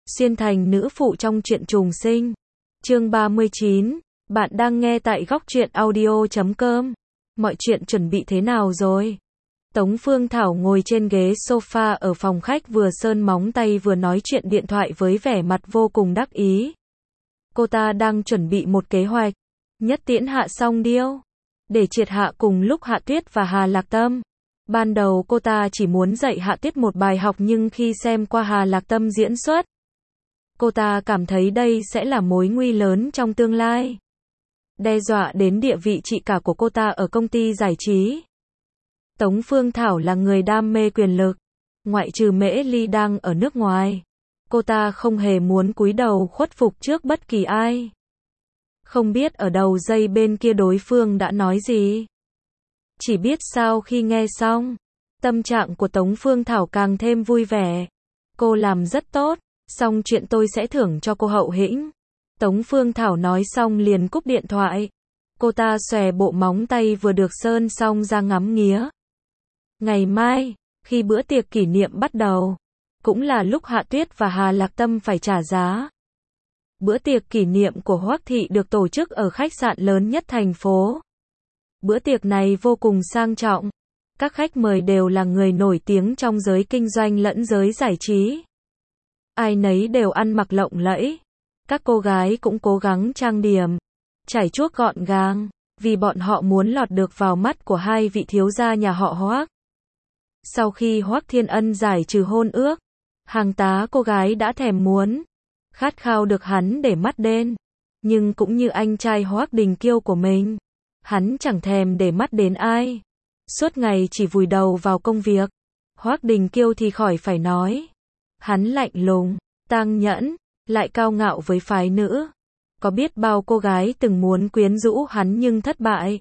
xuyên thành nữ phụ trong truyện trùng sinh. Chương 39, bạn đang nghe tại góc truyện audio.com. Mọi chuyện chuẩn bị thế nào rồi? Tống Phương Thảo ngồi trên ghế sofa ở phòng khách vừa sơn móng tay vừa nói chuyện điện thoại với vẻ mặt vô cùng đắc ý. Cô ta đang chuẩn bị một kế hoạch, nhất tiễn Hạ Song Điêu, để triệt hạ cùng lúc Hạ Tuyết và Hà Lạc Tâm. Ban đầu cô ta chỉ muốn dạy Hạ Tuyết một bài học nhưng khi xem qua Hà Lạc Tâm diễn xuất, cô ta cảm thấy đây sẽ là mối nguy lớn trong tương lai, đe dọa đến địa vị chị cả của cô ta ở công ty giải trí. Tống Phương Thảo là người đam mê quyền lực, ngoại trừ Mễ Ly đang ở nước ngoài, cô ta không hề muốn cúi đầu khuất phục trước bất kỳ ai. Không biết ở đầu dây bên kia đối phương đã nói gì. Chỉ biết sau khi nghe xong, tâm trạng của Tống Phương Thảo càng thêm vui vẻ. Cô làm rất tốt, xong chuyện tôi sẽ thưởng cho cô hậu hĩnh. Tống Phương Thảo nói xong liền cúp điện thoại. Cô ta xòe bộ móng tay vừa được sơn xong ra ngắm nghía. Ngày mai, khi bữa tiệc kỷ niệm bắt đầu, cũng là lúc Hạ Tuyết và Hà Lạc Tâm phải trả giá. Bữa tiệc kỷ niệm của Hoắc Thị được tổ chức ở khách sạn lớn nhất thành phố. Bữa tiệc này vô cùng sang trọng. Các khách mời đều là người nổi tiếng trong giới kinh doanh lẫn giới giải trí. Ai nấy đều ăn mặc lộng lẫy. Các cô gái cũng cố gắng trang điểm, chải chuốt gọn gàng, vì bọn họ muốn lọt được vào mắt của hai vị thiếu gia nhà họ Hoắc. Sau khi Hoắc Thiên Ân giải trừ hôn ước, hàng tá cô gái đã thèm muốn, khát khao được hắn để mắt đến. Nhưng cũng như anh trai Hoắc Đình Kiêu của mình, hắn chẳng thèm để mắt đến ai. Suốt ngày chỉ vùi đầu vào công việc. Hoắc Đình Kiêu thì khỏi phải nói. Hắn lạnh lùng, tang nhẫn, lại cao ngạo với phái nữ. Có biết bao cô gái từng muốn quyến rũ hắn nhưng thất bại.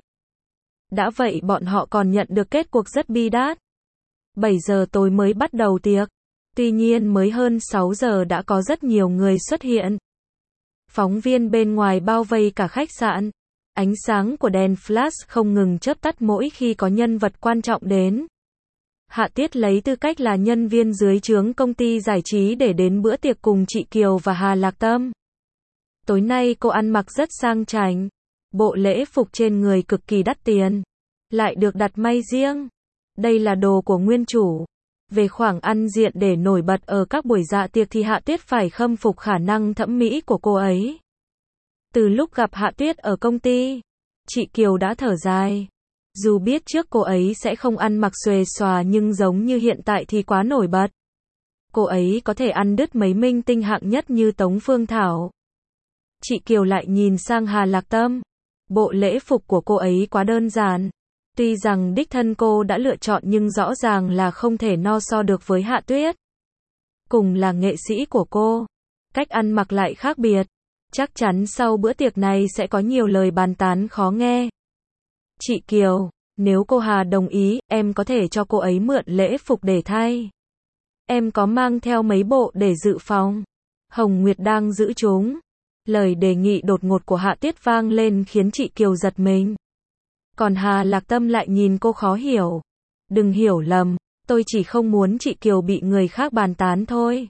Đã vậy bọn họ còn nhận được kết cuộc rất bi đát. 7 giờ tối mới bắt đầu tiệc. Tuy nhiên mới hơn 6 giờ đã có rất nhiều người xuất hiện. Phóng viên bên ngoài bao vây cả khách sạn. Ánh sáng của đèn flash không ngừng chớp tắt mỗi khi có nhân vật quan trọng đến. Hạ Tuyết lấy tư cách là nhân viên dưới trướng công ty giải trí để đến bữa tiệc cùng chị Kiều và Hà Lạc Tâm. Tối nay cô ăn mặc rất sang chảnh. Bộ lễ phục trên người cực kỳ đắt tiền. Lại được đặt may riêng. Đây là đồ của nguyên chủ. Về khoảng ăn diện để nổi bật ở các buổi dạ tiệc thì Hạ Tuyết phải khâm phục khả năng thẩm mỹ của cô ấy. Từ lúc gặp Hạ Tuyết ở công ty, chị Kiều đã thở dài. Dù biết trước cô ấy sẽ không ăn mặc xuề xòa nhưng giống như hiện tại thì quá nổi bật. Cô ấy có thể ăn đứt mấy minh tinh hạng nhất như Tống Phương Thảo. Chị Kiều lại nhìn sang Hà Lạc Tâm. Bộ lễ phục của cô ấy quá đơn giản. Tuy rằng đích thân cô đã lựa chọn nhưng rõ ràng là không thể no so được với Hạ Tuyết. Cùng là nghệ sĩ của cô, cách ăn mặc lại khác biệt. Chắc chắn sau bữa tiệc này sẽ có nhiều lời bàn tán khó nghe. Chị Kiều, nếu cô Hà đồng ý, em có thể cho cô ấy mượn lễ phục để thay. Em có mang theo mấy bộ để dự phòng. Hồng Nguyệt đang giữ chúng. Lời đề nghị đột ngột của Hạ Tuyết vang lên khiến chị Kiều giật mình. Còn Hà Lạc Tâm lại nhìn cô khó hiểu. Đừng hiểu lầm, tôi chỉ không muốn chị Kiều bị người khác bàn tán thôi.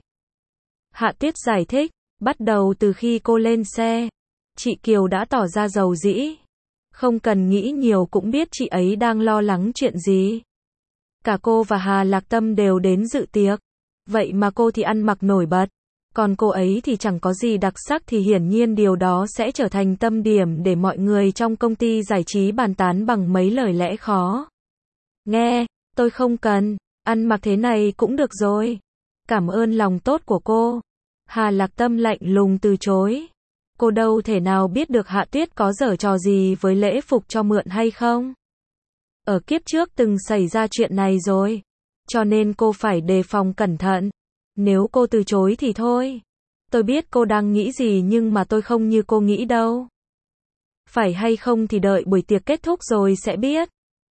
Hạ Tuyết giải thích, bắt đầu từ khi cô lên xe, chị Kiều đã tỏ ra giàu dĩ. Không cần nghĩ nhiều cũng biết chị ấy đang lo lắng chuyện gì. Cả cô và Hà Lạc Tâm đều đến dự tiệc. Vậy mà cô thì ăn mặc nổi bật. Còn cô ấy thì chẳng có gì đặc sắc thì hiển nhiên điều đó sẽ trở thành tâm điểm để mọi người trong công ty giải trí bàn tán bằng mấy lời lẽ khó nghe. Tôi không cần, ăn mặc thế này cũng được rồi. Cảm ơn lòng tốt của cô. Hà Lạc Tâm lạnh lùng từ chối. Cô đâu thể nào biết được Hạ Tuyết có giở trò gì với lễ phục cho mượn hay không. Ở kiếp trước từng xảy ra chuyện này rồi. Cho nên cô phải đề phòng cẩn thận. Nếu cô từ chối thì thôi. Tôi biết cô đang nghĩ gì nhưng mà tôi không như cô nghĩ đâu. Phải hay không thì đợi buổi tiệc kết thúc rồi sẽ biết.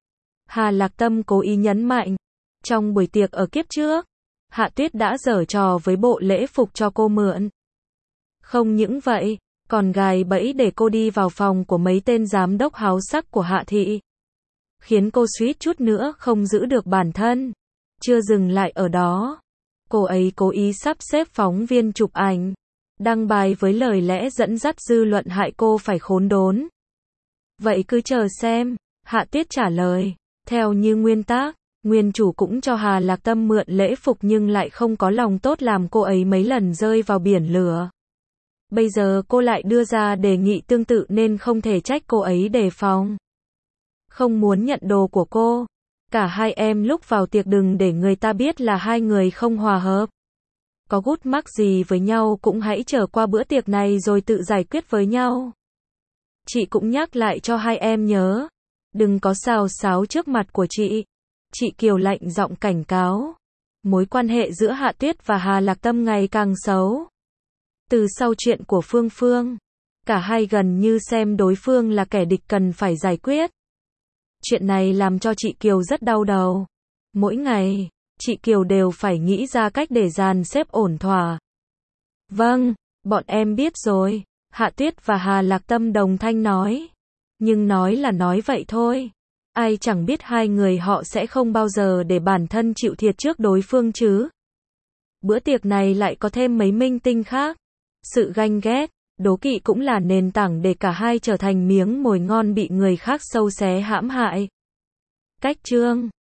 Hà Lạc Tâm cố ý nhấn mạnh. Trong buổi tiệc ở kiếp trước, Hạ Tuyết đã giở trò với bộ lễ phục cho cô mượn. Không những vậy, còn gài bẫy để cô đi vào phòng của mấy tên giám đốc háo sắc của Hạ Thị. Khiến cô suýt chút nữa không giữ được bản thân. Chưa dừng lại ở đó. Cô ấy cố ý sắp xếp phóng viên chụp ảnh, đăng bài với lời lẽ dẫn dắt dư luận hại cô phải khốn đốn. Vậy cứ chờ xem, Hạ Tuyết trả lời. Theo như nguyên tắc, nguyên chủ cũng cho Hà Lạc Tâm mượn lễ phục nhưng lại không có lòng tốt làm cô ấy mấy lần rơi vào biển lửa. Bây giờ cô lại đưa ra đề nghị tương tự nên không thể trách cô ấy đề phòng. Không muốn nhận đồ của cô. Cả hai em lúc vào tiệc đừng để người ta biết là hai người không hòa hợp. Có gút mắc gì với nhau cũng hãy trở qua bữa tiệc này rồi tự giải quyết với nhau. Chị cũng nhắc lại cho hai em nhớ. Đừng có xào xáo trước mặt của chị. Chị Kiều lạnh giọng cảnh cáo. Mối quan hệ giữa Hạ Tuyết và Hà Lạc Tâm ngày càng xấu. Từ sau chuyện của Phương Phương, cả hai gần như xem đối phương là kẻ địch cần phải giải quyết. Chuyện này làm cho chị Kiều rất đau đầu. Mỗi ngày, chị Kiều đều phải nghĩ ra cách để dàn xếp ổn thỏa. Vâng, bọn em biết rồi, Hạ Tuyết và Hà Lạc Tâm đồng thanh nói. Nhưng nói là nói vậy thôi. Ai chẳng biết hai người họ sẽ không bao giờ để bản thân chịu thiệt trước đối phương chứ. Bữa tiệc này lại có thêm mấy minh tinh khác. Sự ganh ghét, đố kỵ cũng là nền tảng để cả hai trở thành miếng mồi ngon bị người khác sâu xé hãm hại. Cách chương